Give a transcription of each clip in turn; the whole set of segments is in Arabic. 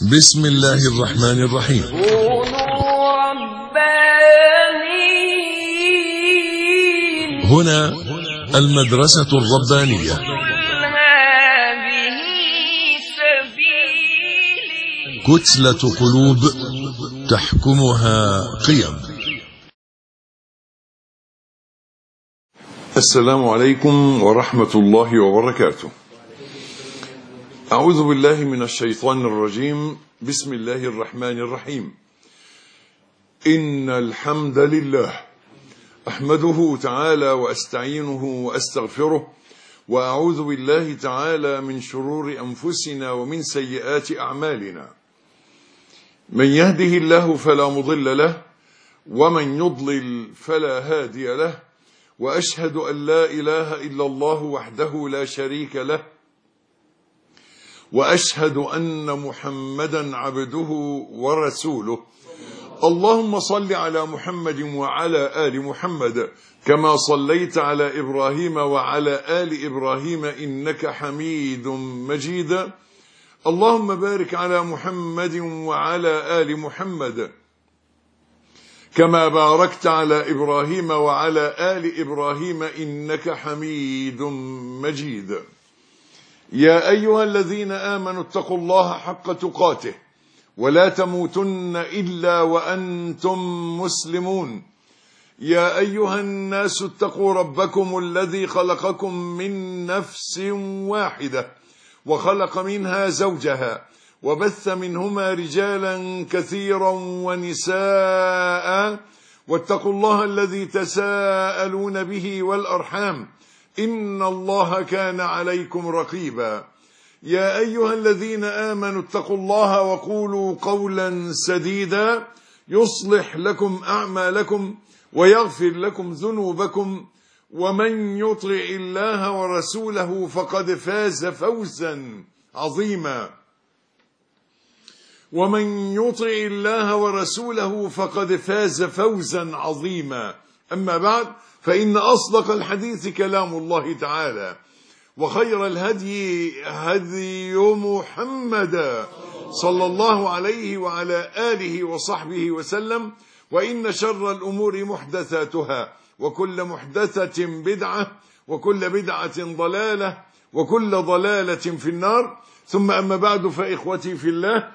بسم الله الرحمن الرحيم. كونوا ربانيين. هنا المدرسة الربانية. هذه سبيلي. كتلة قلوب تحكمها قيم. السلام عليكم ورحمة الله وبركاته. أعوذ بالله من الشيطان الرجيم. بسم الله الرحمن الرحيم. إن الحمد لله أحمده تعالى وأستعينه وأستغفره، وأعوذ بالله تعالى من شرور أنفسنا ومن سيئات أعمالنا. من يهده الله فلا مضل له، ومن يضلل فلا هادي له، وأشهد أن لا إله إلا الله وحده لا شريك له، وأشهد أن محمدا عبده ورسوله. اللهم صل على محمد وعلى آل محمد كما صليت على إبراهيم وعلى آل إبراهيم إنك حميد مجيد. اللهم بارك على محمد وعلى آل محمد كما باركت على إبراهيم وعلى آل إبراهيم إنك حميد مجيد. يا أيها الذين آمنوا اتقوا الله حق تقاته ولا تموتن إلا وأنتم مسلمون. يا أيها الناس اتقوا ربكم الذي خلقكم من نفس واحدة وخلق منها زوجها وبث منهما رجالا كثيرا ونساء، واتقوا الله الذي تساءلون به والأرحام إن الله كان عليكم رقيبا. يا أيها الذين آمنوا اتقوا الله وقولوا قولا سديدا يصلح لكم أعمالكم ويغفر لكم ذنوبكم، ومن يطع الله ورسوله فقد فاز فوزا عظيما. ومن يطع الله ورسوله فقد فاز فوزا عظيما. أما بعد، فإن أصدق الحديث كلام الله تعالى، وخير الهدي هدي محمد صلى الله عليه وعلى آله وصحبه وسلم، وإن شر الأمور محدثاتها، وكل محدثة بدعة، وكل بدعة ضلالة، وكل ضلالة في النار. ثم أما بعد، فإخوتي في الله،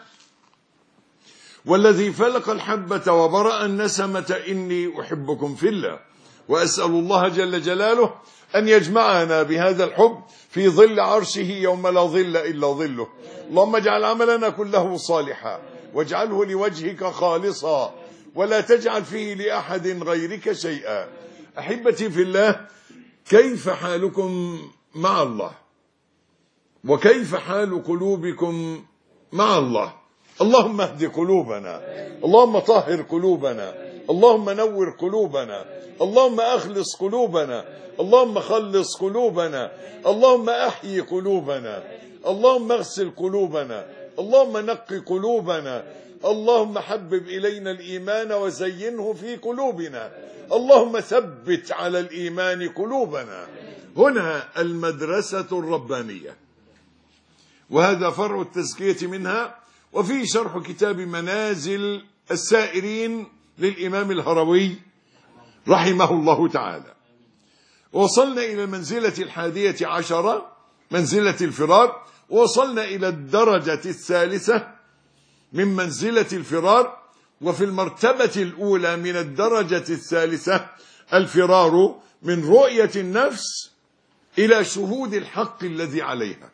والذي فلق الحبة وبرأ النسمة إني أحبكم في الله، وأسأل الله جل جلاله أن يجمعنا بهذا الحب في ظل عرشه يوم لا ظل إلا ظله. اللهم اجعل عملنا كله صالحا، واجعله لوجهك خالصا، ولا تجعل فيه لأحد غيرك شيئا. أحبتي في الله، كيف حالكم مع الله؟ وكيف حال قلوبكم مع الله؟ اللهم اهد قلوبنا، اللهم طهر قلوبنا، اللهم نور قلوبنا، اللهم أخلص قلوبنا، اللهم خلص قلوبنا، اللهم أحيي قلوبنا، اللهم اغسل قلوبنا، اللهم نقي قلوبنا، اللهم حبب إلينا الإيمان وزينه في قلوبنا، اللهم ثبت على الإيمان قلوبنا. هنا المدرسة الربانية، وهذا فرع التزكية منها، وفي شرح كتاب منازل السائرين للإمام الهروي رحمه الله تعالى. وصلنا إلى المنزلة 11، منزلة الفرار، وصلنا إلى الدرجة 3 من منزلة الفرار. وفي المرتبة الأولى من الدرجة 3 الفرار من رؤية النفس إلى شهود الحق الذي عليها.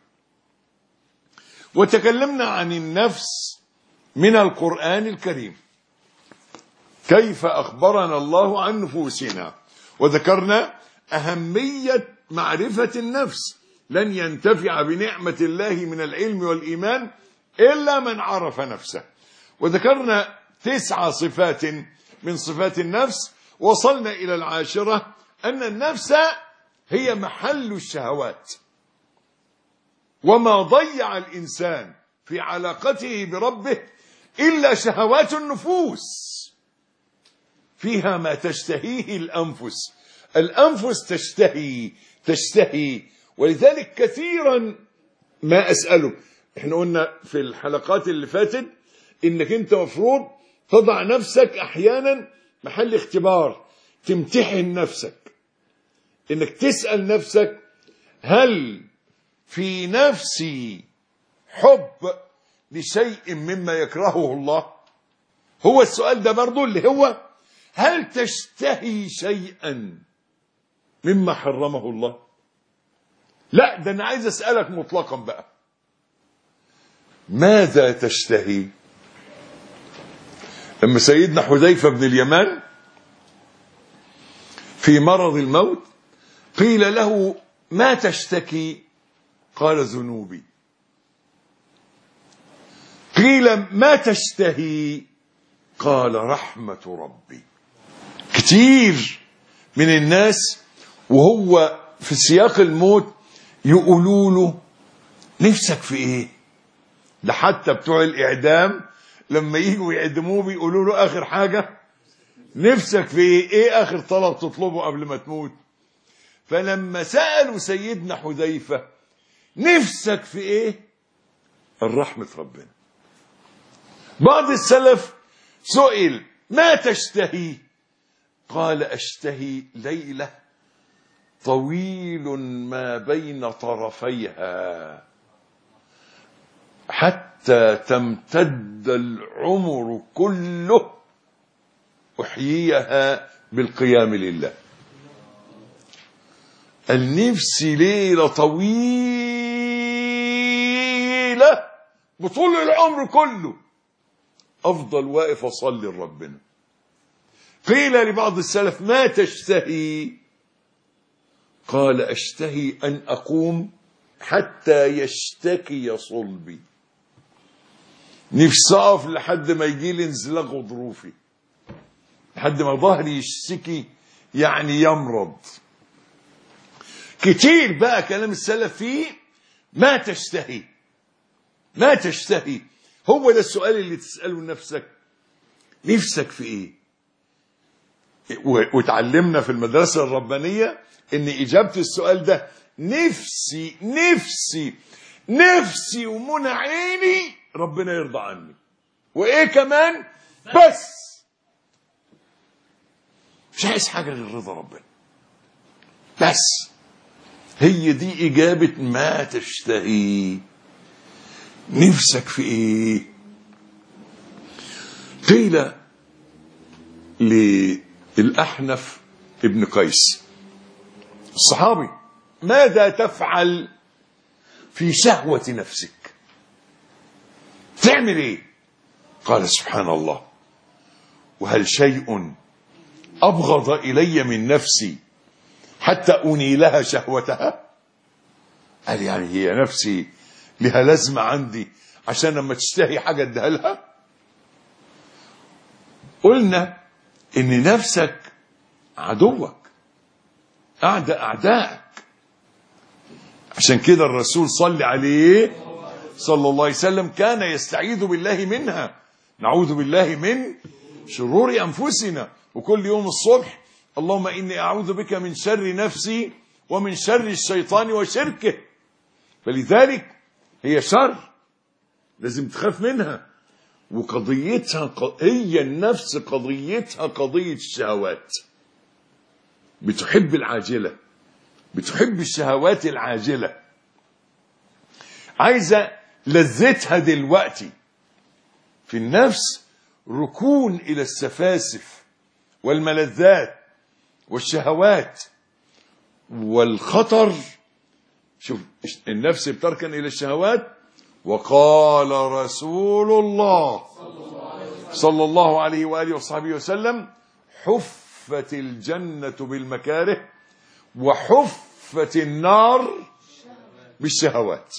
وتكلمنا عن النفس من القرآن الكريم، كيف أخبرنا الله عن نفوسنا، وذكرنا أهمية معرفة النفس. لن ينتفع بنعمة الله من العلم والإيمان إلا من عرف نفسه. وذكرنا 9 صفات من صفات النفس. وصلنا إلى 10، أن النفس هي محل الشهوات، وما ضيع الإنسان في علاقته بربه إلا شهوات النفوس، فيها ما تشتهيه الأنفس. الأنفس تشتهي. ولذلك كثيرا ما أسأله، احنا قلنا في الحلقات اللي فاتت انك انت مفروض تضع نفسك احيانا محل اختبار، تمتحن نفسك، انك تسأل نفسك هل في نفسي حب لشيء مما يكرهه الله؟ هو السؤال ده برضو اللي هو هل تشتهي شيئا مما حرمه الله؟ لا، ده انا عايز اسألك مطلقا بقى، ماذا تشتهي؟ لما سيدنا حذيفة بن اليمان في مرض الموت قيل له ما تشتكي؟ قال ذنوبي. قيل ما تشتهي؟ قال رحمة ربي. كتير من الناس وهو في سياق الموت يقولوا له نفسك في ايه؟ ده حتى بتوع الاعدام لما يجوا يعدموه بيقولوا له اخر حاجة نفسك في ايه؟ ايه اخر طلب تطلبه قبل ما تموت؟ فلما سألوا سيدنا حذيفة نفسك في ايه؟ الرحمة ربنا. بعض السلف سئل ما تشتهي؟ قال اشتهي ليلة طويل ما بين طرفيها حتى تمتد العمر كله أحييها بالقيام لله. النفس ليلة طويلة بطول العمر كله أفضل واقف أصلي لربنا. قيل لبعض السلف ما تشتهي؟ قال أشتهي أن أقوم حتى يشتكي صلبي، نفسي أقف لحد ما يجي لي انزلاق غضروفي، لحد ما ظهري يشتكي يعني يمرض. كتير بقى كلام السلف فيه ما تشتهي. ما تشتهي هو ده السؤال اللي تسأله لنفسك، نفسك في ايه؟ وتعلمنا في المدرسة الربانية ان اجابة السؤال ده نفسي نفسي نفسي ومنى عيني ربنا يرضى عني، وايه كمان؟ بس مش عايز حاجة غير رضا ربنا بس. هي دي اجابة ما تشتهي. نفسك في ايه؟ قيل للأحنف ابن قيس الصحابي ماذا تفعل في شهوة نفسك؟ تعمل ايه؟ قال سبحان الله، وهل شيء أبغض إلي من نفسي حتى أنيلها شهوتها؟ قال يعني هي نفسي لها لازمة عندي عشان لما تشتهي حاجة اديها لها؟ قلنا ان نفسك عدوك، أعدائك. عشان كده الرسول صلى عليه صلى الله عليه وسلم كان يستعيذ بالله منها، نعوذ بالله من شرور أنفسنا، وكل يوم الصبح اللهم إني أعوذ بك من شر نفسي ومن شر الشيطان وشركه. فلذلك هي شر لازم تخاف منها، وقضيتها هي النفس قضيتها قضية الشهوات. بتحب العاجلة، بتحب الشهوات العاجلة، عايزة لذتها دلوقتي. في النفس ركون إلى السفاسف والملذات والشهوات والخطر. شوف النفس بتركن إلى الشهوات. وقال رسول الله صلى الله عليه وآله وصحبه وسلم حفت الجنة بالمكاره وحفت النار بالشهوات.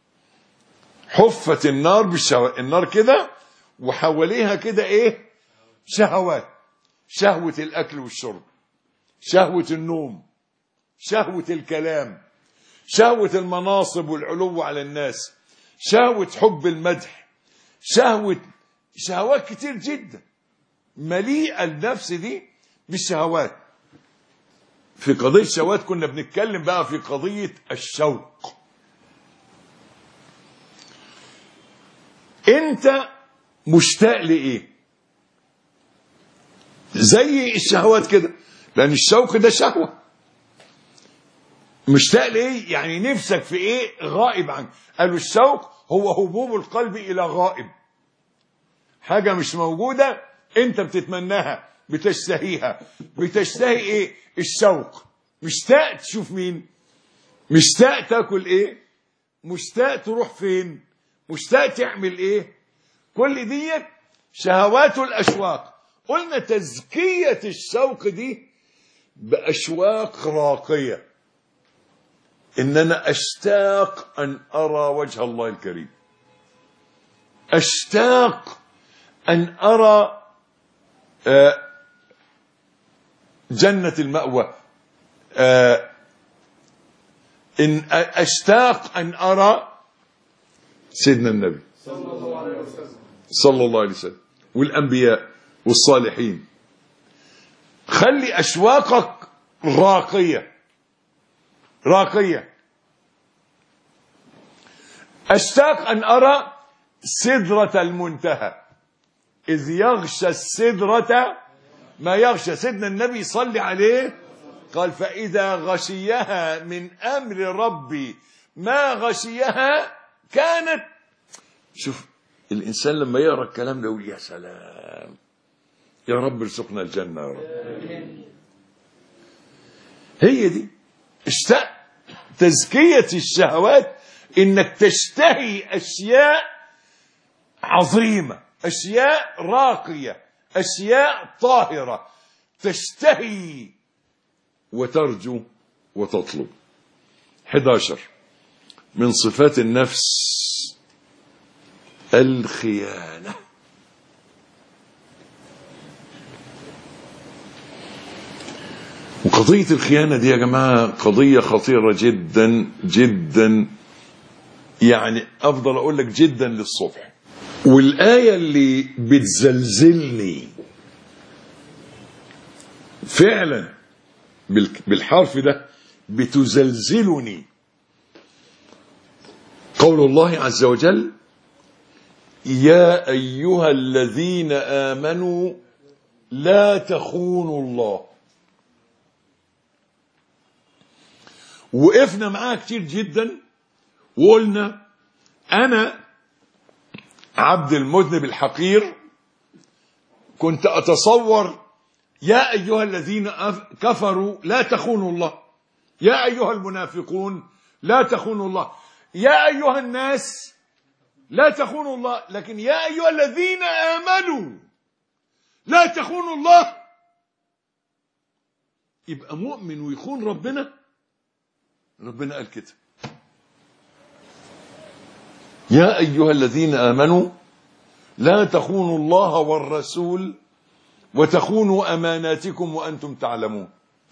حفت النار بالشهوات، النار كده وحواليها كده ايه؟ شهوات. شهوة الأكل والشرب، شهوة النوم، شهوة الكلام، شهوة المناصب والعلو على الناس، شهوة حب المدح، شهوات كتير جدا مليئة النفس دي بالشهوات. في قضية الشهوات كنا بنتكلم بقى في قضية الشوق. انت مشتاق لايه؟ زي الشهوات كده، لان الشوق ده شهوة. مشتاق لايه؟ يعني نفسك في ايه غائب عنك. قالوا الشوق هو هبوب القلب الى غائب، حاجة مش موجودة انت بتتمناها، بتشتهيها. بتشتهي ايه؟ الشوق. مشتاق تشوف مين، مشتاق تاكل ايه، مشتاق تروح فين، مشتاق تعمل ايه. كل دي شهوات الاشواق. قلنا تزكية الشوق دي باشواق راقية، ان انا اشتاق ان ارى وجه الله الكريم، اشتاق ان ارى جنة المأوى، إن أشتاق أن أرى سيدنا النبي صلى الله عليه وسلم والأنبياء والصالحين. خلي أشواقك راقية راقية. أشتاق أن أرى سدرة المنتهى، إذ يغشى السدرة ما يغشى. سيدنا النبي صلى عليه قال فإذا غشيها من أمر ربي ما غشيها كانت. شوف الإنسان لما يقرأ الكلام ده يقول يا سلام، يا رب ارزقنا الجنة يا رب. هي دي اشتاق. تزكية الشهوات إنك تشتهي أشياء عظيمة، أشياء راقية، أشياء طاهرة، تشتهي وترجو وتطلب. 11 من صفات النفس الخيانة. وقضية الخيانة دي يا جماعة قضية خطيرة جدا جدا، يعني أفضل أقول لك جدا للصبح. والآية اللي بتزلزلني فعلا بالحرف ده، بتزلزلني، قول الله عز وجل يا أيها الذين آمنوا لا تخونوا الله. وقفنا معاها كتير جدا وقلنا أنا عبد المذنب الحقير كنت أتصور يا أيها الذين كفروا لا تخونوا الله، يا أيها المنافقون لا تخونوا الله، يا أيها الناس لا تخونوا الله. لكن يا أيها الذين آمنوا لا تخونوا الله، يبقى مؤمن ويخون ربنا. ربنا قال كده يا أيها الذين آمنوا لا تخونوا الله والرسول وتخونوا أماناتكم وأنتم تعلمون.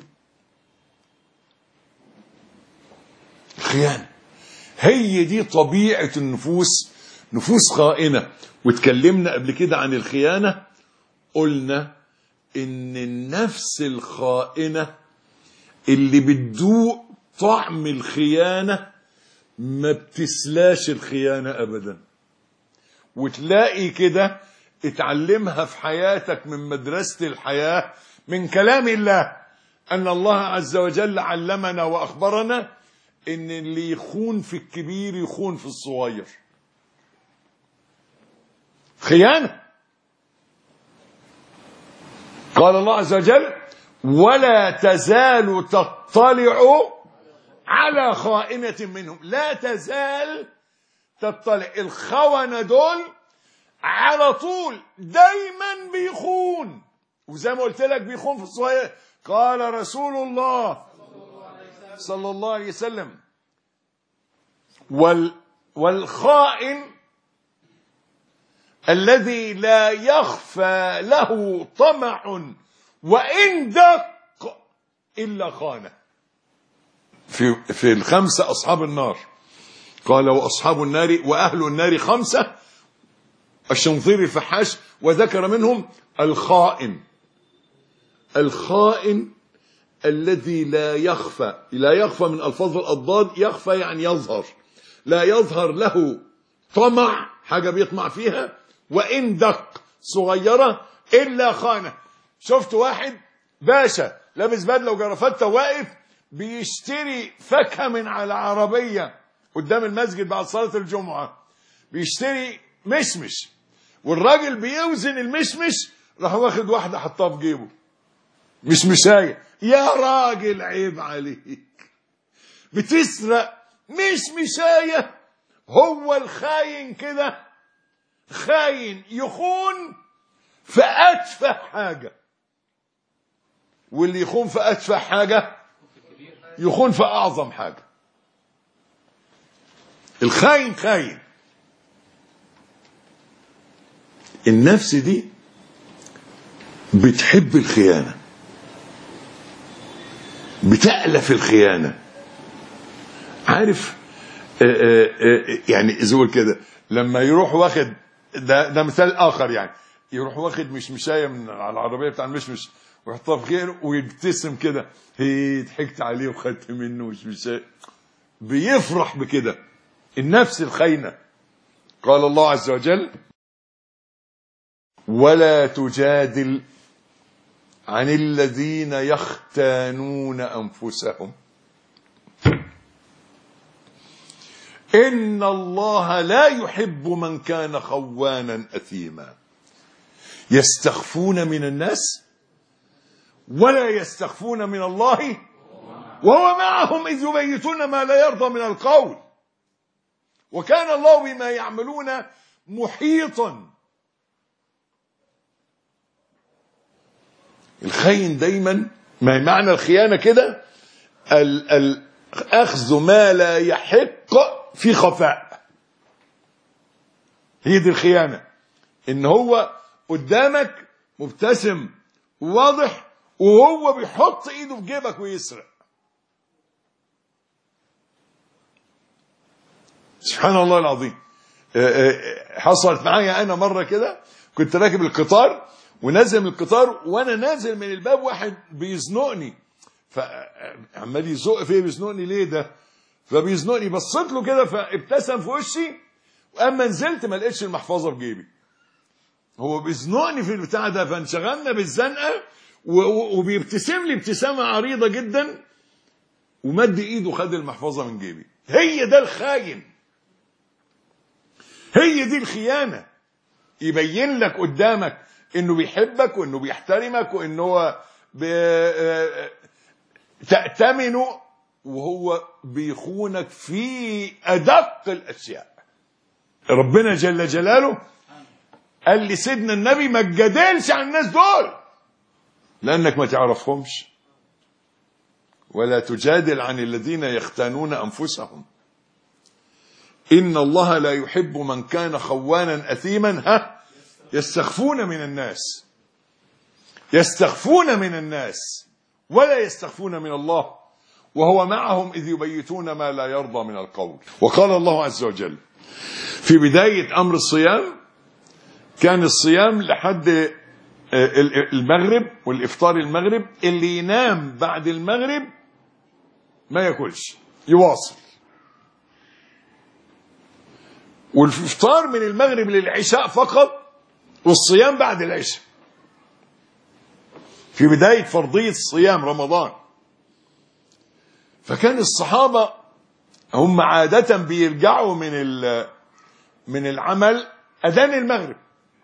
الخيانة هي دي طبيعة النفوس، نفوس خائنة. واتكلمنا قبل كده عن الخيانة، قلنا إن النفس الخائنة اللي بتدوق طعم الخيانة ما بتسلاش الخيانة أبدا. وتلاقي كده اتعلمها في حياتك من مدرسة الحياة، من كلام الله، أن الله عز وجل علمنا وأخبرنا إن اللي يخون في الكبير يخون في الصغير. خيانة. قال الله عز وجل ولا تزال تطلع على خائنة منهم. لا تزال تطلع. الخونة دول على طول دايما بيخون، وزي ما قلت لك بيخون في الصغير. قال رسول الله صلى الله عليه وسلم والخائن الذي لا يخفى له طمع وإن دق إلا خانه. في الخمسة أصحاب النار قال وأصحاب النار وأهل النار 5، الشنظيري الفحاش وذكر منهم الخائن. الخائن الذي لا يخفى. لا يخفى من ألفاظ الأضداد، يخفى يعني يظهر. لا يظهر له طمع، حاجة بيطمع فيها، وإن دق صغيرة إلا خانة. شفت واحد باشا لابس بدلة وجرافته واقف بيشتري فاكهة من على عربية قدام المسجد بعد صلاة الجمعة، بيشتري مشمش، والراجل بيوزن المشمش راح واخد واحدة حطها في جيبه، مشمشاية. يا راجل عيب عليك، بتسرق مشمشاية. هو الخاين كده، خاين يخون في أتفه حاجة، واللي يخون في أتفه حاجة يخون في أعظم حاجة. الخاين خاين. النفس دي بتحب الخيانة، بتألف الخيانة. عارف يعني زول كده لما يروح واخد ده مثال آخر، يعني يروح واخد مشمشاية من على العربية بتاع المشمش ويحطها في خيره ويبتسم كده، هي ضحكت عليه وخدت منه مشمشاية، بيفرح بكده. النفس الخاينة. قال الله عز وجل: ولا تجادل عن الذين يختانون أنفسهم إن الله لا يحب من كان خوانا أثيما. يستخفون من الناس ولا يستخفون من الله وهو معهم إذ يبيتون ما لا يرضى من القول وكان الله بما يعملون محيطا. الخاين دايما، ما معنى الخيانة كده؟ أخذ ما لا يحق في خفاء. هي دي الخيانة، إن هو قدامك مبتسم وواضح وهو بيحط إيده في جيبك ويسرق. سبحان الله العظيم. حصلت معايا أنا مرة كده، كنت راكب القطار ونازل من القطار، وانا نازل من الباب واحد بيزنقني، فعمال يزق فيه، بيزنقني ليه ده؟ فبيزنقني، بصيت له كده فابتسم في وشي، واما نزلت ما لقيتش المحفظه في جيبي. هو بيزنقني في البتاع ده، فانشغلنا بالزنقه وبيبتسم لي ابتسامه عريضه جدا، ومد ايده خد المحفظه من جيبي. هي ده الخاين، هي دي الخيانه. يبين لك قدامك انه بيحبك وانه بيحترمك وانه هو تأتمنه، وهو بيخونك في أدق الأشياء. ربنا جل جلاله قال لسيدنا النبي: ما تجادلش عن الناس دول لأنك ما تعرفهمش، ولا تجادل عن الذين يختانون أنفسهم إن الله لا يحب من كان خوانا أثيما. يستخفون من الناس، يستخفون من الناس ولا يستخفون من الله وهو معهم إذ يبيتون ما لا يرضى من القول. وقال الله عز وجل في بداية أمر الصيام: كان الصيام لحد المغرب والإفطار المغرب، اللي ينام بعد المغرب ما ياكلش، يواصل، والإفطار من المغرب للعشاء فقط، والصيام بعد العشاء في بداية فرضية صيام رمضان. فكان الصحابة هم عادة بيرجعوا من العمل أذان المغرب،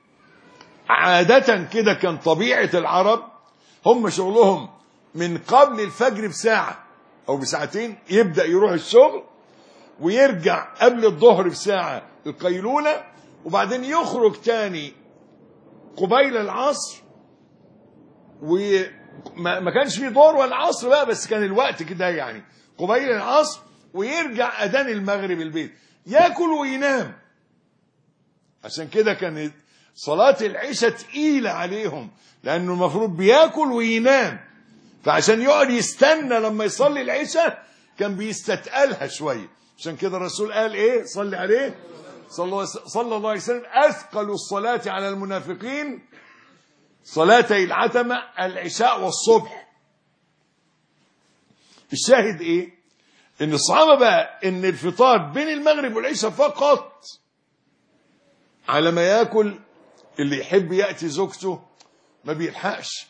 عادة كده كان طبيعة العرب هم شغلهم من قبل الفجر بساعة أو بساعتين، يبدأ يروح الشغل ويرجع قبل الظهر بساعة القيلولة، وبعدين يخرج تاني قبيل العصر، وما كانش فيه ظهر ولا عصر بقى، بس كان الوقت كده يعني قبيل العصر، ويرجع أذان المغرب البيت ياكل وينام. عشان كده كان صلاة العشاء تقيلة عليهم، لأنه المفروض بياكل وينام، فعشان يقعد يستنى لما يصلي العشاء كان بيستتقلها شوية. عشان كده الرسول قال ايه؟ صلي عليه صلى الله عليه وسلم: أثقل الصلاة على المنافقين صلاتي العتمة العشاء والصبح. الشاهد ايه؟ ان الصحابة بقى ان الفطار بين المغرب والعشاء فقط على ما ياكل اللي يحب يأتي زوجته ما بيلحقش،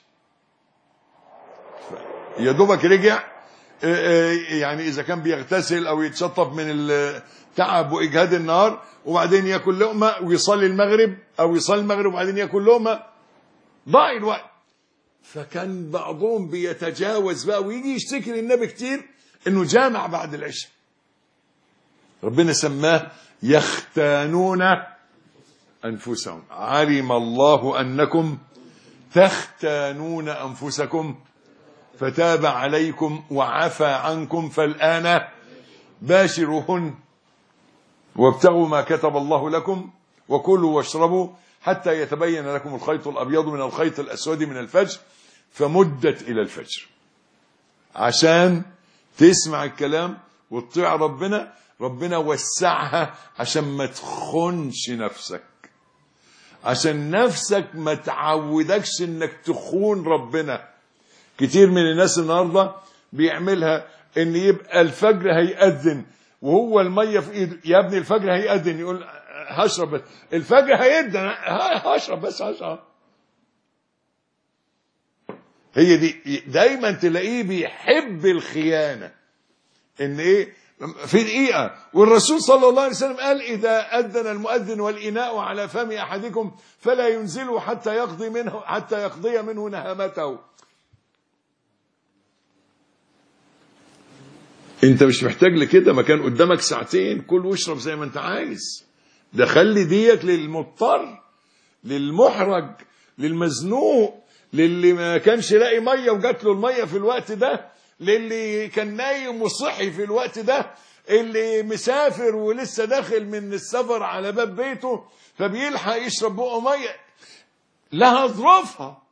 يا دوبك رجع يعني إذا كان بيغتسل أو يتشطف من التعب وإجهاد النهار، وبعدين ياكل لقمة ويصلي المغرب، أو يصلي المغرب وبعدين ياكل لقمة، ضاع الوقت. فكان بعضهم بيتجاوز بقى ويجي يشتكي للنبي كتير إنه جامع بعد العشاء. ربنا سماه يختانون أنفسهم، علم الله أنكم تختانون أنفسكم فتاب عليكم وعفى عنكم فالآن باشروهن وابتغوا ما كتب الله لكم وكلوا واشربوا حتى يتبين لكم الخيط الأبيض من الخيط الأسود من الفجر فمدت إلى الفجر. عشان تسمع الكلام وتطيع ربنا، ربنا وسعها عشان ما تخونش نفسك، عشان نفسك ما تعودكش انك تخون ربنا. كتير من الناس النهارده بيعملها ان يبقى الفجر هيأذن وهو الميه في ايده، يا ابني الفجر هيأذن، يقول هشرب بس، الفجر هيأذن هشرب بس هشرب. هي دي دايما تلاقيه بيحب الخيانه، ان ايه في دقيقه. والرسول صلى الله عليه وسلم قال اذا اذن المؤذن والاناء على فم احدكم فلا ينزله حتى يقضي منه نهمته. انت مش محتاج لكده، ما كان قدامك ساعتين كل واشرب زي ما انت عايز. ده خلي ديك للمضطر، للمحرج، للمزنوق، للي ما كانش لاقي ميه وجات له الميه في الوقت ده، للي كان نايم وصحي في الوقت ده، اللي مسافر ولسه داخل من السفر على باب بيته فبيلحق يشرب بقه ميه. لها ظروفها،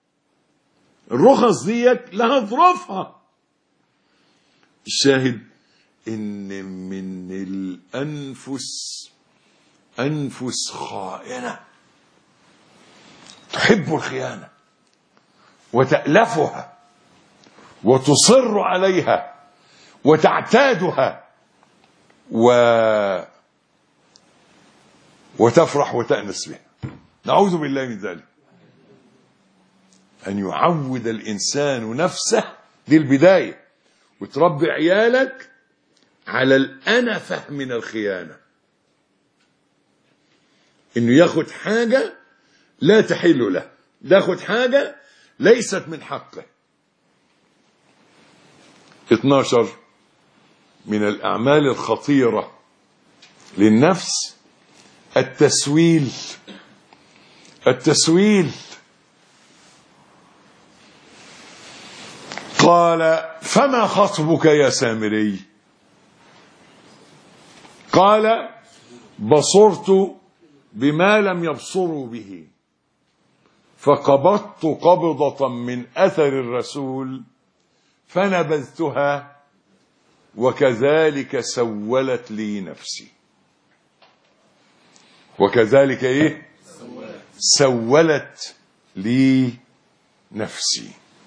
الرخص ديك لها ظروفها. الشاهد ان من الانفس انفس خائنه تحب الخيانه وتألفها وتصر عليها وتعتادها وتفرح وتأنس بها. نعوذ بالله من ذلك. أن يعود الإنسان نفسه، دي البداية، وتربي عيالك على الأنفة من الخيانة، إنه ياخد حاجة لا تحل له، ياخد حاجة ليست من حقه. 12 من الأعمال الخطيرة للنفس التسويل. التسويل. قال فما خطبك يا سامري؟ قال بصرت بما لم يبصروا به فقبضت قبضة من أثر الرسول فنبذتها وكذلك سولت لي نفسي. وكذلك ايه؟ سولت لي نفسي.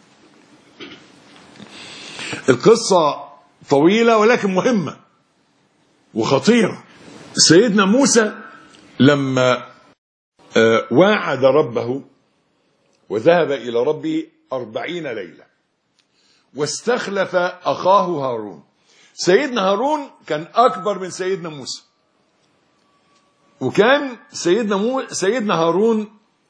القصة طويلة ولكن مهمة وخطيرة. سيدنا موسى لما واعد ربه وذهب إلى ربه 40 ليلة واستخلف أخاه هارون. سيدنا هارون كان أكبر من سيدنا موسى، وكان سيدنا هارون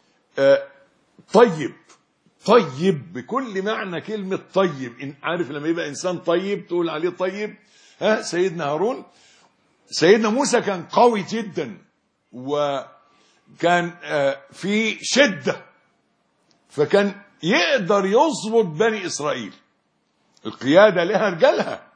طيب بكل معنى كلمة طيب. إن عارف لما يبقى إنسان طيب تقول عليه طيب. سيدنا هارون. سيدنا موسى كان قوي جدا وكان في شدة، فكان يقدر يظبط بني إسرائيل، القيادة لها رجالها.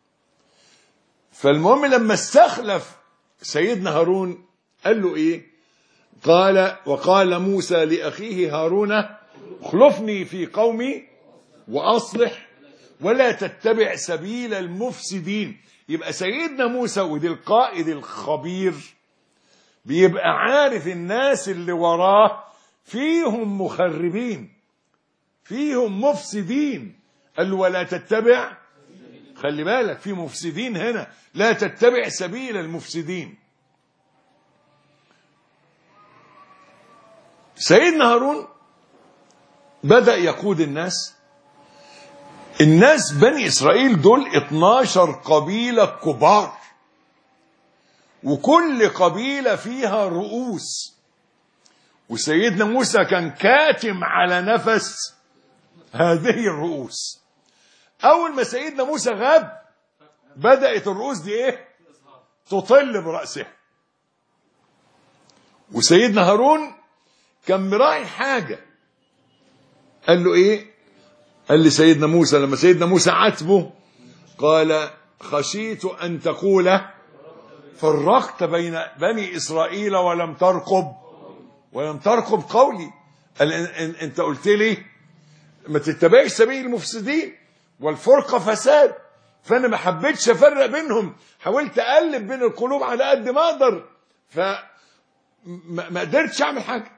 فالمهم لما استخلف سيدنا هارون قال له ايه؟ وقال موسى لأخيه هارون اخلفني في قومي وأصلح ولا تتبع سبيل المفسدين. يبقى سيدنا موسى ودي القائد الخبير بيبقى عارف الناس اللي وراه فيهم مخربين، فيهم مفسدين. قال له ولا تتبع، خلي بالك في مفسدين هنا، لا تتبع سبيل المفسدين. سيدنا هارون بدأ يقود الناس بني إسرائيل دول 12 قبيلة كبار، وكل قبيلة فيها رؤوس، وسيدنا موسى كان كاتم على نفس هذه الرؤوس. أول ما سيدنا موسى غاب بدأت الرؤوس دي إيه؟ تطل برأسه. وسيدنا هارون كان مراعي حاجة، قال له إيه؟ قال لسيدنا موسى لما سيدنا موسى عاتبه قال خشيت أن تقول فرقت بين بني إسرائيل ولم ترقب قولي. قال أنت قلت لي ما تتبعش سبيل المفسدين والفرقة فساد، فأنا ما حبيتش أفرق بينهم، حاولت أقلب بين القلوب على قد ما أقدر، فما قدرتش أعمل حاجة.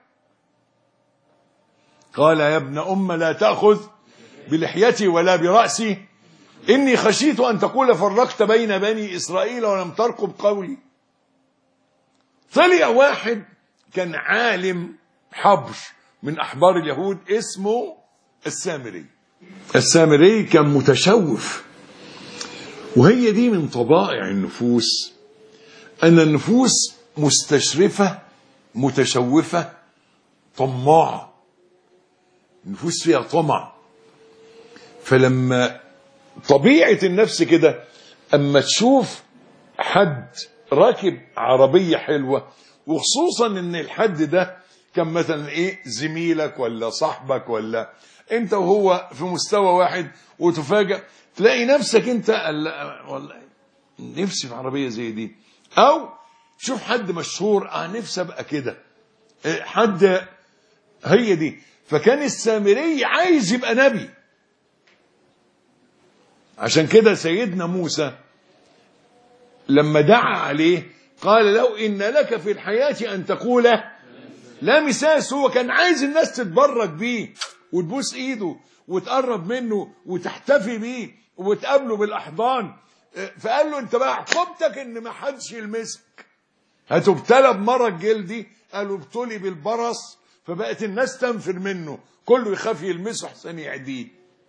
قال يا ابن أم لا تأخذ بلحيتي ولا برأسي إني خشيت أن تقول فرقت بين بني إسرائيل ولم ترقب قولي. طلع واحد كان عالم حبر من أحبار اليهود اسمه السامري كان متشوف، وهي دي من طبائع النفوس، أن النفوس مستشرفة متشوفة طماعة، النفوس فيها طمع. فلما طبيعة النفس كده أما تشوف حد راكب عربية حلوة، وخصوصا ان الحد ده كان مثلا ايه زميلك ولا صاحبك ولا انت وهو في مستوى واحد، وتفاجأ تلاقي نفسك انت والله نفسي في عربية زي دي، او شوف حد مشهور نفسي ابقى كده حد، هي دي. فكان السامري عايز يبقى نبي، عشان كده سيدنا موسى لما دعا عليه قال لو إن لك في الحياة أن تقول لا مساس. هو كان عايز الناس تتبرك بيه وتبوس إيده وتقرب منه وتحتفي بيه وتقابله بالأحضان، فقال له أنت بقى عقوبتك إن ما حدش يلمسك، هتبتلى بمرض جلدي. قالوا ابتلي بالبرص، فبقت الناس تنفر منه، كله يخاف يلمسه حسن يعديه.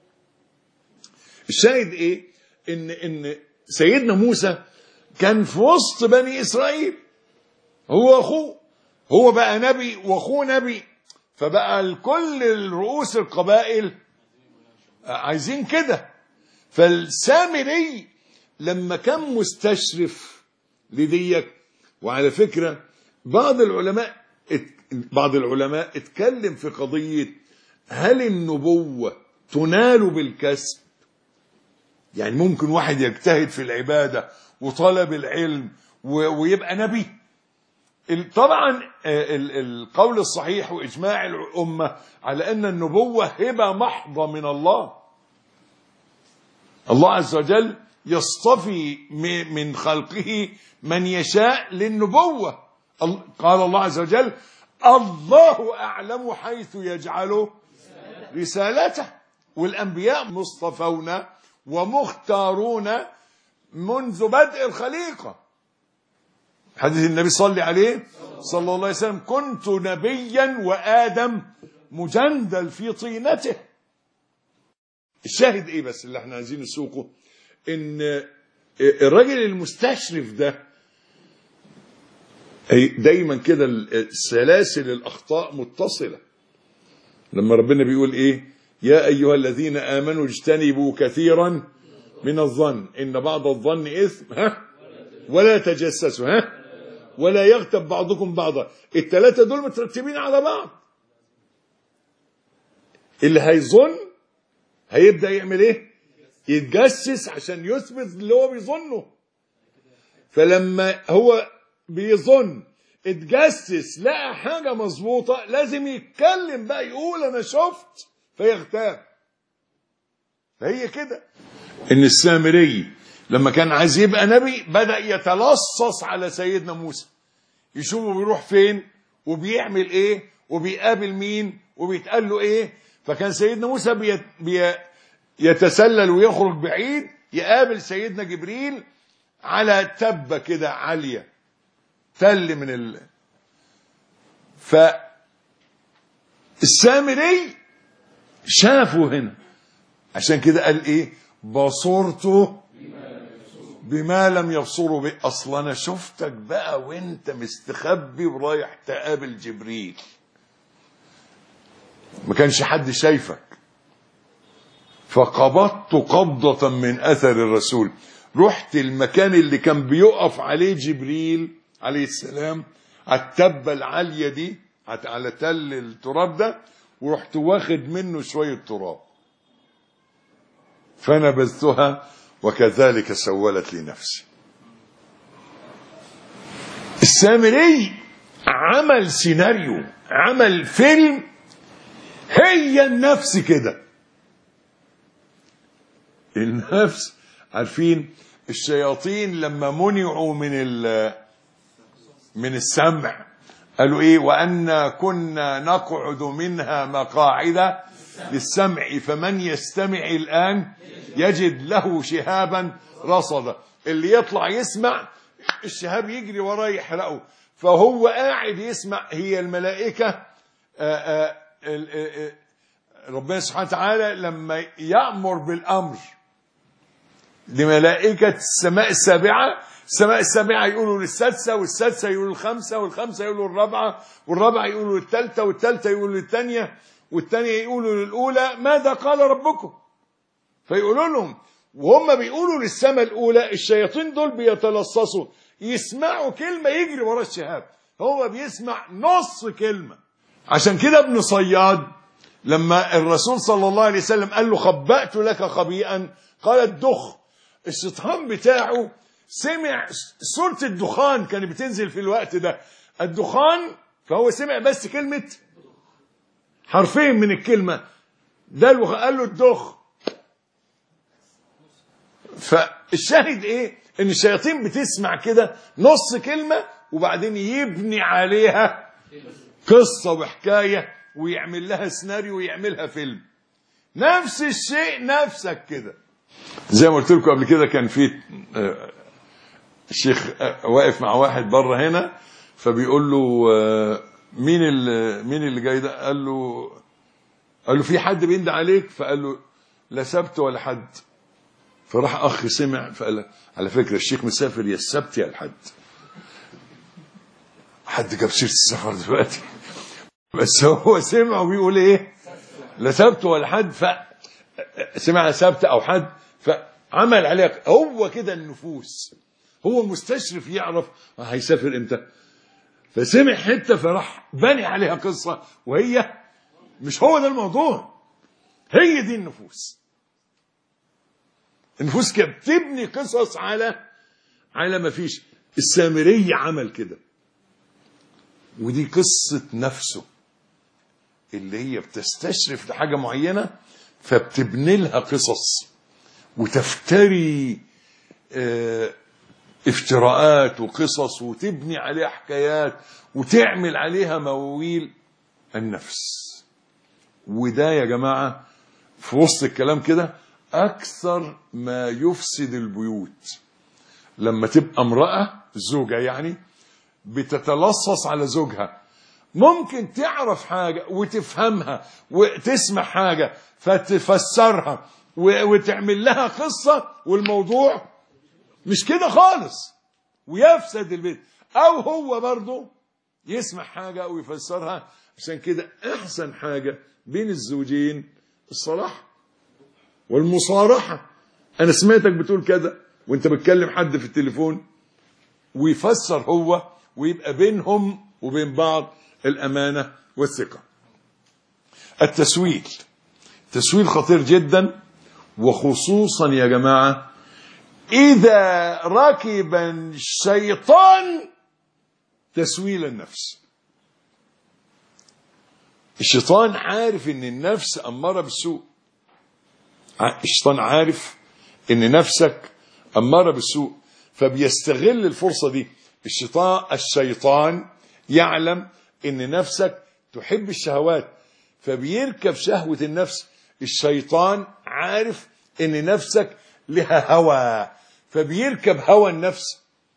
الشاهد إيه؟ إن سيدنا موسى كان في وسط بني إسرائيل، هو أخوه، هو بقى نبي وأخوه نبي، فبقى الكل الرؤوس القبائل عايزين كده. فالسامري لما كان مستشرف لديك، وعلى فكرة بعض العلماء اتكلم في قضية هل النبوة تنال بالكسب؟ يعني ممكن واحد يجتهد في العبادة وطلب العلم ويبقى نبي؟ طبعا القول الصحيح وإجماع الأمة على أن النبوة هبة محضة من الله. الله عز وجل يصطفي من خلقه من يشاء للنبوة. قال الله عز وجل الله أعلم حيث يجعل رسالته، والأنبياء مصطفون ومختارون منذ بدء الخليقة. حديث النبي صلى عليه صلى الله عليه وسلم كنت نبيا وآدم مجندل في طينته. الشاهد ايه بس اللي احنا عايزين نسوقه؟ ان الراجل المستشرف ده دايما كده سلاسل الاخطاء متصلة. لما ربنا بيقول ايه يا ايها الذين امنوا اجتنبوا كثيرا من الظن ان بعض الظن اثم ولا تجسسوا ولا يغتب بعضكم بعضا. الثلاثه دول مترتبين على بعض. اللي هيظن هيبدا يعمل ايه؟ يتجسس عشان يثبت اللي هو بيظنه. فلما هو بيظن اتجسس لقى حاجه مظبوطه لازم يتكلم بقى يقول انا شفت فيغتاب. فهي كده ان السامري لما كان عايز يبقى نبي بدأ يتلصص على سيدنا موسى، يشوفه بيروح فين وبيعمل ايه وبيقابل مين وبيتقال له ايه. فكان سيدنا موسى يتسلل ويخرج بعيد، يقابل سيدنا جبريل على تبة كده عالية تل من السامري شافه هنا، عشان كده قال ايه؟ بصرت بما لم يبصروا به. اصلا انا شفتك بقى وانت مستخبي ورايح تقابل جبريل، ما كانش حد شايفك، فقبضت قبضة من اثر الرسول. رحت المكان اللي كان بيقف عليه جبريل عليه السلام، على التبة العالية دي، على تل التراب ده، ورحت واخد منه شوية تراب فنبذتها وكذلك سولت لي نفسي. السامري عمل سيناريو، عمل فيلم، هي النفس كده. النفس، عارفين الشياطين لما منعوا من السمع قالوا ايه؟ وأنا كنا نقعد منها مقاعد للسمع فمن يستمع الآن يجد له شهابا رصدا. اللي يطلع يسمع الشهاب يجري وراه يحرقه، فهو قاعد يسمع. هي الملائكة ربنا سبحانه وتعالى لما يأمر بالأمر لملائكة السماء السابعة، السماء السابعة يقولوا للسادسة، والسادسة يقولوا للخامسة، والخامسة يقولوا للرابعة، والرابعة يقولوا للثالثة، والثالثة يقولوا للثانية، والثانية يقولوا للأولى ماذا قال ربكم؟ فيقولوا لهم، وهم بيقولوا للسماء الأولى الشياطين دول بيتلصصوا، يسمعوا كلمة يجري ورا الشهاب، هو بيسمع نص كلمة. عشان كده ابن صياد لما الرسول صلى الله عليه وسلم قال له خبأت لك خبيئا قال الدخ، الشيطان بتاعه سمع سورة الدخان كانت بتنزل في الوقت ده، الدخان، فهو سمع بس كلمة، حرفين من الكلمة ده، قال له الدخ. فالشاهد ايه؟ ان الشياطين بتسمع كده نص كلمة وبعدين يبني عليها قصة وحكاية ويعمل لها سيناريو ويعملها فيلم. نفس الشيء نفسك كده، زي ما قلت لكم قبل كده، كان في الشيخ واقف مع واحد بره هنا، فبيقول له مين اللي جاي ده؟ قال له في حد بيندى عليك؟ فقال له لا سبت ولا حد. فراح اخ سمع فقال على فكره الشيخ مسافر يا السبت يا الحد. حد جاب سيره السفر دلوقتي؟ بس هو سمع وبيقول ايه؟ لا سبت ولا حد، فسمع سبت او حد فعمل عليها. هو كده النفوس، هو مستشرف يعرف هيسافر امتى، فسمع حته فراح بني عليها قصه، وهي مش هو ده الموضوع. هي دي النفوس. النفوس كده بتبني قصص على ما فيش. السامري عمل كده، ودي قصة نفسه اللي هي بتستشرف لحاجة معينة فبتبني لها قصص وتفتري افتراءات وقصص وتبني عليها حكايات وتعمل عليها مواويل. النفس. وده يا جماعة في وسط الكلام كده أكثر ما يفسد البيوت. لما تبقى امرأة زوجة يعني بتتلصص على زوجها، ممكن تعرف حاجة وتفهمها وتسمع حاجة فتفسرها وتعمل لها قصة، والموضوع مش كده خالص ويفسد البيت. أو هو برضو يسمع حاجة ويفسرها. عشان كده أحسن حاجة بين الزوجين الصلاح والمصارحة. أنا سمعتك بتقول كذا وانت بتكلم حد في التليفون، ويفسر هو، ويبقى بينهم وبين بعض الأمانة والثقة. التسويل، تسويل خطير جدا، وخصوصا يا جماعة إذا ركب الشيطان تسويل النفس. الشيطان عارف ان النفس أمارة بالسوء، الشيطان عارف ان نفسك أمارة بالسوء، فبيستغل الفرصة دي. الشيطان يعلم ان نفسك تحب الشهوات فبيركب شهوة النفس. الشيطان عارف ان نفسك لها هوى فبيركب هوى النفس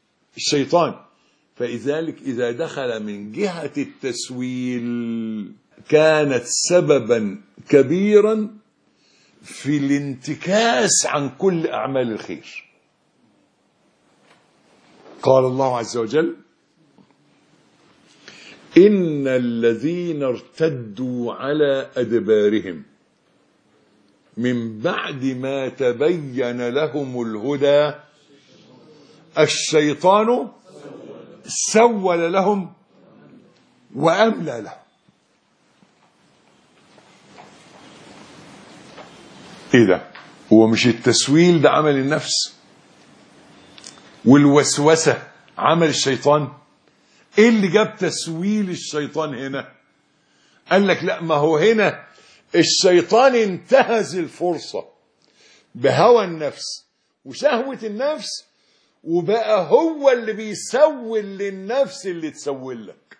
الشيطان. فلذلك إذا دخل من جهة التسويل كانت سببا كبيرا في الانتكاس عن كل أعمال الخير. قال الله عز وجل: إن الذين ارتدوا على أدبارهم من بعد ما تبين لهم الهدى الشيطان سول لهم وأملى لهم. إيه ده؟ هو مش التسويل ده عمل النفس والوسوسة عمل الشيطان؟ إيه اللي جاب تسويل الشيطان هنا؟ قال لك لا، ما هو هنا الشيطان انتهز الفرصة بهوى النفس وشهوة النفس، وبقى هو اللي بيسول للنفس اللي تسول لك،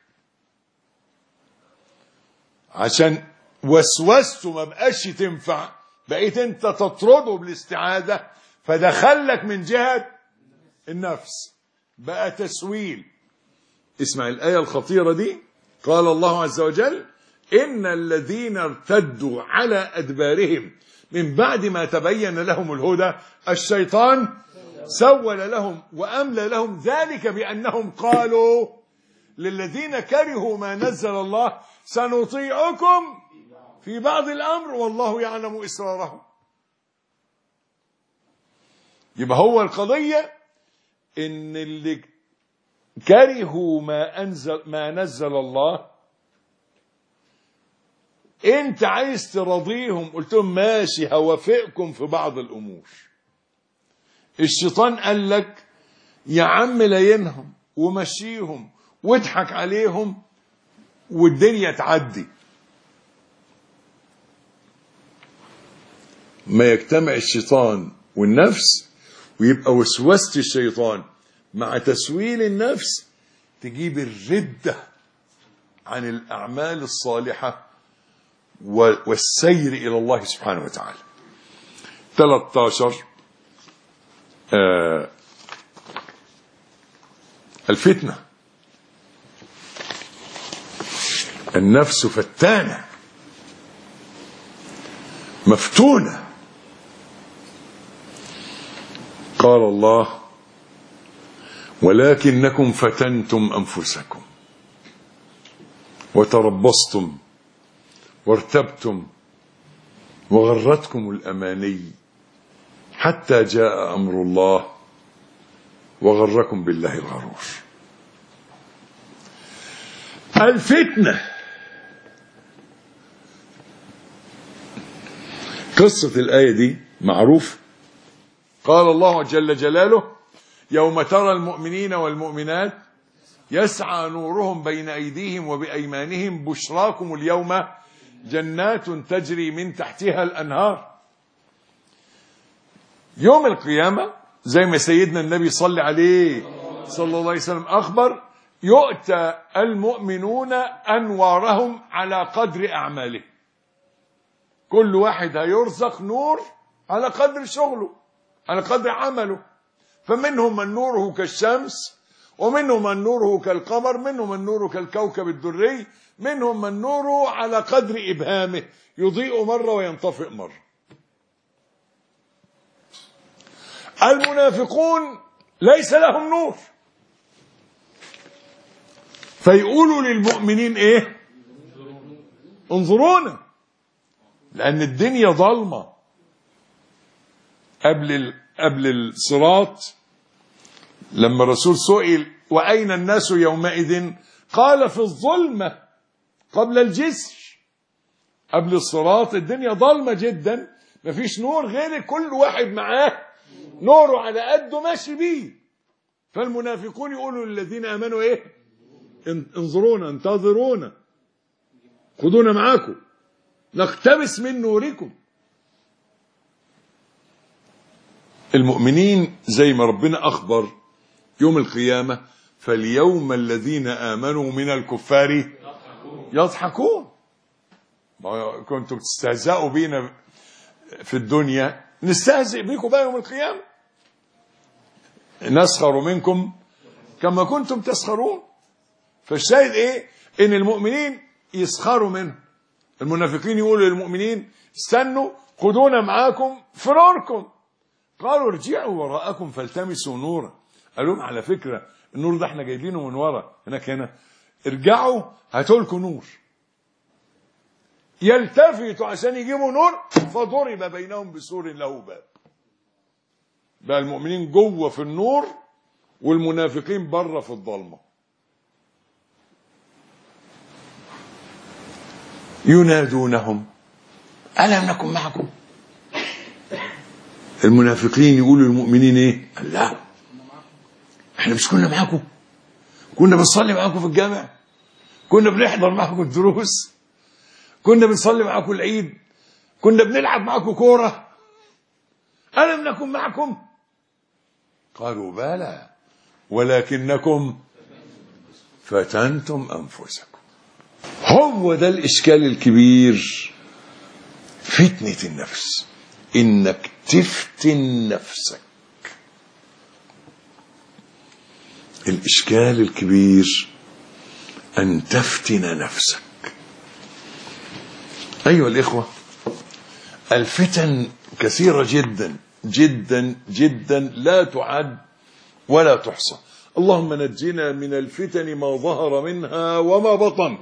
عشان وسوسته ما بقاش تنفع، بقيت انت تطرده بالاستعاذة، فدخلك من جهة النفس، بقى تسويل. اسمع الآية الخطيرة دي. قال الله عز وجل: إن الذين ارتدوا على أدبارهم من بعد ما تبين لهم الهدى الشيطان سول لهم وأملى لهم، ذلك بأنهم قالوا للذين كرهوا ما نزل الله سنطيعكم في بعض الأمر والله يعلم إسرارهم. يبقى هو القضية إن اللي كرهوا ما نزل الله، انت عايز ترضيهم، قلت لهم ماشي هوافقكم في بعض الامور. الشيطان قال لك يا عم لينهم ومشيهم واضحك عليهم والدنيا تعدي. ما يجتمع الشيطان والنفس ويبقى وسوسة الشيطان مع تسويل النفس تجيب الردة عن الأعمال الصالحة والسير إلى الله سبحانه وتعالى. 13 الفتنة. النفس فتانة مفتونة. قال الله: ولكنكم فتنتم أنفسكم وتربصتم وارتبتم وغرتكم الأماني حتى جاء أمر الله وغركم بالله الغرور. الفتنة. قصة الآية دي معروف. قال الله جل جلاله: يوم ترى المؤمنين والمؤمنات يسعى نورهم بين أيديهم وبأيمانهم بشراكم اليوم جنات تجري من تحتها الأنهار. يوم القيامة زي ما سيدنا النبي صلى عليه صلى الله عليه وسلم أخبر، يؤتى المؤمنون أنوارهم على قدر أعماله. كل واحد هيرزق نور على قدر شغله، على قدر عمله. فمنهم من نوره كالشمس، ومنهم من نوره كالقمر، منهم من نوره كالكوكب الدري، منهم من نوره على قدر إبهامه، يضيء مرة وينطفئ مرة. المنافقون ليس لهم نور، فيقولوا للمؤمنين ايه؟ انظرونا، لأن الدنيا ظلمة. قبل الصراط لما الرسول سئل وأين الناس يومئذ قال في الظلمة قبل الجسر. قبل الصراط الدنيا ظلمة جدا، مفيش نور غير كل واحد معاه نوره على قده ماشي بيه. فالمنافقون يقولوا للذين آمنوا ايه؟ انظرونا، انتظرونا، خدونا معاكم نقتبس من نوركم. المؤمنين زي ما ربنا أخبر يوم القيامة: فاليوم الذين آمنوا من الكفار يضحكون. كنتم تستهزئوا بينا في الدنيا، نستهزئ بيكم بقى يوم القيامة. نسخر منكم كما كنتم تسخرون. فالشاهد ايه؟ ان المؤمنين يسخروا منه. المنافقين يقولوا للمؤمنين استنوا خدونا معاكم في نوركم. قالوا ارجعوا وراءكم فالتمسوا نورا. قال لهم على فكرة النور ده احنا جايبينه من ورا هنا، ارجعوا هاتوا لكم نور. يلتفتوا عشان يجيبوا نور فضرب بينهم بسور له باب. بقى المؤمنين جوه في النور والمنافقين بره في الظلمه. ينادونهم ألم نكن معكم. المنافقين يقولوا للمؤمنين ايه؟ لا احنا مش كنا معاكم، كنا بنصلي معاكم في الجامع، كنا بنحضر معاكم الدروس، كنا بنصلي معاكم العيد، كنا بنلعب معاكم كورة، ألم نكن معكم؟ قالوا بلى ولكنكم فتنتم أنفسكم. هو ده الإشكال الكبير، فتنة النفس، إنك تفتن نفسك. الإشكال الكبير أن تفتن نفسك. أيها الإخوة، الفتن كثيرة جدا جدا جدا لا تعد ولا تحصى. اللهم نجنا من الفتن ما ظهر منها وما بطن.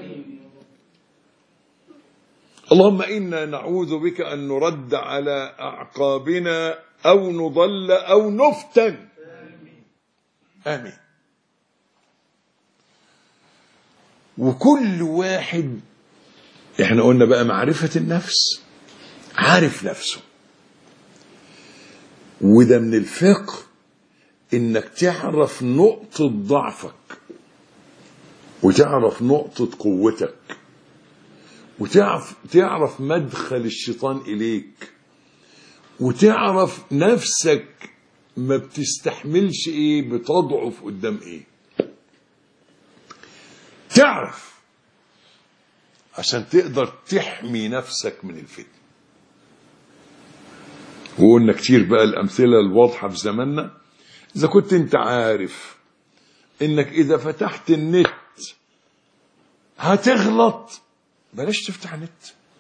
اللهم إنا نعوذ بك أن نرد على أعقابنا أو نضل أو نفتن. آمين. وكل واحد، احنا قلنا بقى معرفة النفس، عارف نفسه، وده من الفقه انك تعرف نقطة ضعفك وتعرف نقطة قوتك وتعرف مدخل الشيطان إليك وتعرف نفسك ما بتستحملش ايه، بتضعف قدام ايه. تعرف عشان تقدر تحمي نفسك من الفتن. وقلنا كتير بقى الأمثلة الواضحة في زماننا. إذا كنت أنت عارف إنك إذا فتحت النت هتغلط، بلاش تفتح النت.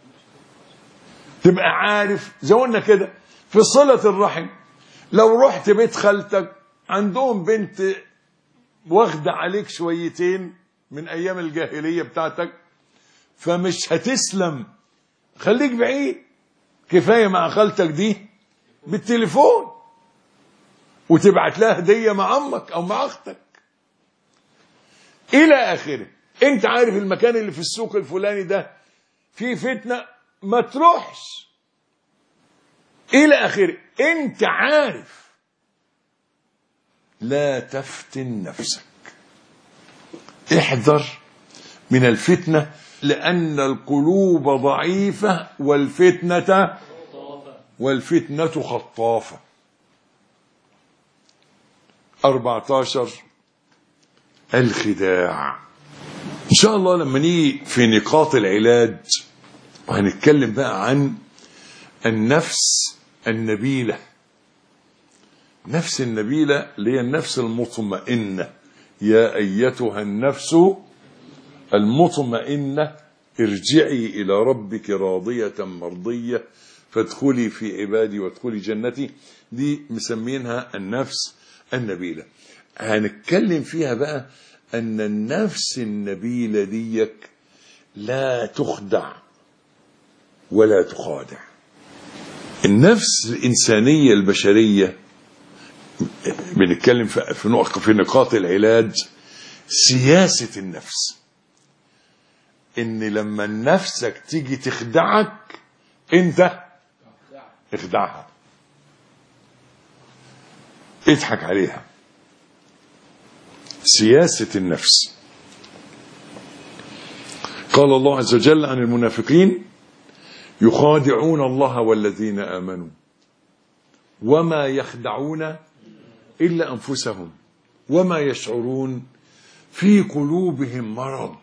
تبقى عارف زي قلنا كده في صلة الرحم، لو رحت بيت خالتك عندهم بنت واخدة عليك شويتين من أيام الجاهلية بتاعتك، فمش هتسلم، خليك بعيد. كفاية مع خالتك دي بالتليفون وتبعت لها هدية مع عمك أو مع أختك إلى آخره. أنت عارف المكان اللي في السوق الفلاني ده فيه فتنة، ما تروحش إلى آخره. أنت عارف، لا تفتن نفسك. احذر من الفتنة، لأن القلوب ضعيفة والفتنة خطافة. 14 الخداع. إن شاء الله لما نيجي في نقاط العلاج وهنتكلم بقى عن النفس النبيلة. نفس النبيلة اللي هي النفس المطمئنة. يا أيتها النفس المطمئنة ارجعي إلى ربك راضية مرضية فادخلي في عبادي وادخلي جنتي. دي مسمينها النفس النبيلة. هنتكلم فيها بقى أن النفس النبيلة ديك لا تخدع ولا تخادع. النفس الإنسانية البشرية بنتكلم في نقاط العلاج. سياسة النفس، إن لما نفسك تيجي تخدعك أنت اخدعها، اضحك عليها. سياسة النفس. قال الله عز وجل عن المنافقين يخادعون الله والذين آمنوا وما يخدعون إلا أنفسهم وما يشعرون في قلوبهم مرض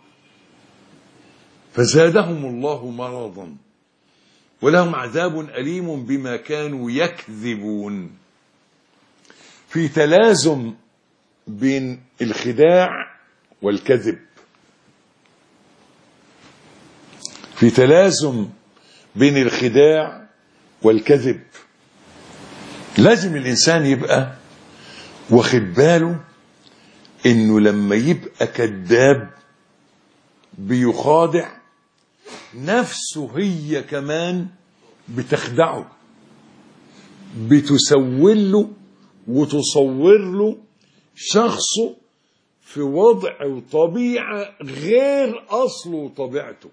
فزادهم الله مرضا ولهم عذاب أليم بما كانوا يكذبون. في تلازم بين الخداع والكذب. في تلازم بين الخداع والكذب. لازم الإنسان يبقى واخد باله إنه لما يبقى كذاب بيخادع نفسه، هي كمان بتخدعه، بتسول له وتصور له شخصه في وضع وطبيعة غير أصله وطبيعته.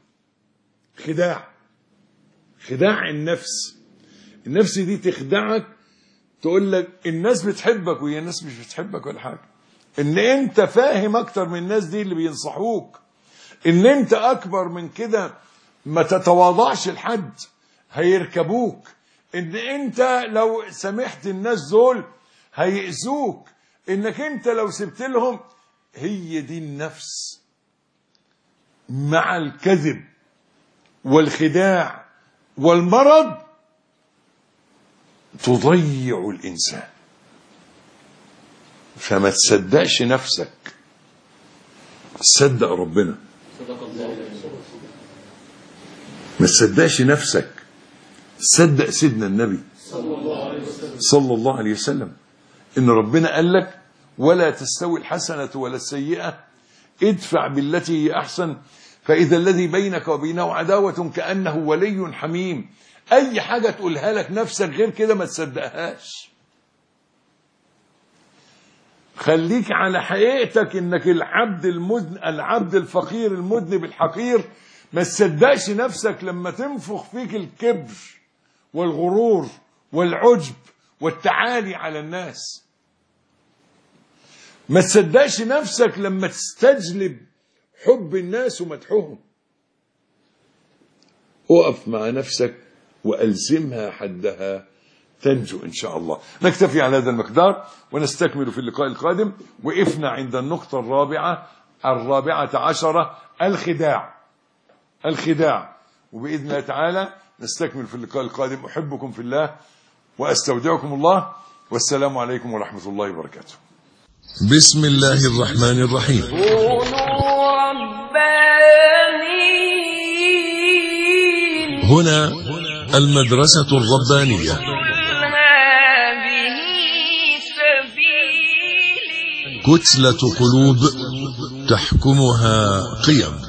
خداع النفس. النفس دي تخدعك، تقول لك الناس بتحبك وهي الناس مش بتحبك ولا حاجة، ان انت فاهم اكتر من الناس دي اللي بينصحوك، ان انت اكبر من كده ما تتواضعش لحد هيركبوك، ان انت لو سمحت الناس دول هيأذوك، انك انت لو سبت لهم. هي دي النفس مع الكذب والخداع والمرض تضيع الإنسان. فما تصدقش نفسك، صدق ربنا. ما تصدقش نفسك، صدق سيدنا النبي صلى الله عليه وسلم، إن ربنا قال لك ولا تستوي الحسنة ولا السيئة ادفع بالتي هي أحسن فإذا الذي بينك وبينه عداوة كأنه ولي حميم. أي حاجة تقولها لك نفسك غير كده ما تصدقهاش. خليك على حقيقتك إنك العبد الفقير المذنب الحقير. ما تصدقش نفسك لما تنفخ فيك الكبر والغرور والعجب والتعالي على الناس. ما تصدقش نفسك لما تستجلب حب الناس ومدحهم. اقف مع نفسك وألزمها حدها تنجو إن شاء الله. نكتفي على هذا المقدار ونستكمل في اللقاء القادم. وقفنا عند النقطة الرابعة عشرة، الخداع. وبإذن الله تعالى نستكمل في اللقاء القادم. أحبكم في الله وأستودعكم الله، والسلام عليكم ورحمة الله وبركاته. بسم الله الرحمن الرحيم. كونوا ربانيين. هنا المدرسة الربانية. هذه سبيلي. كتلة قلوب تحكمها قيم.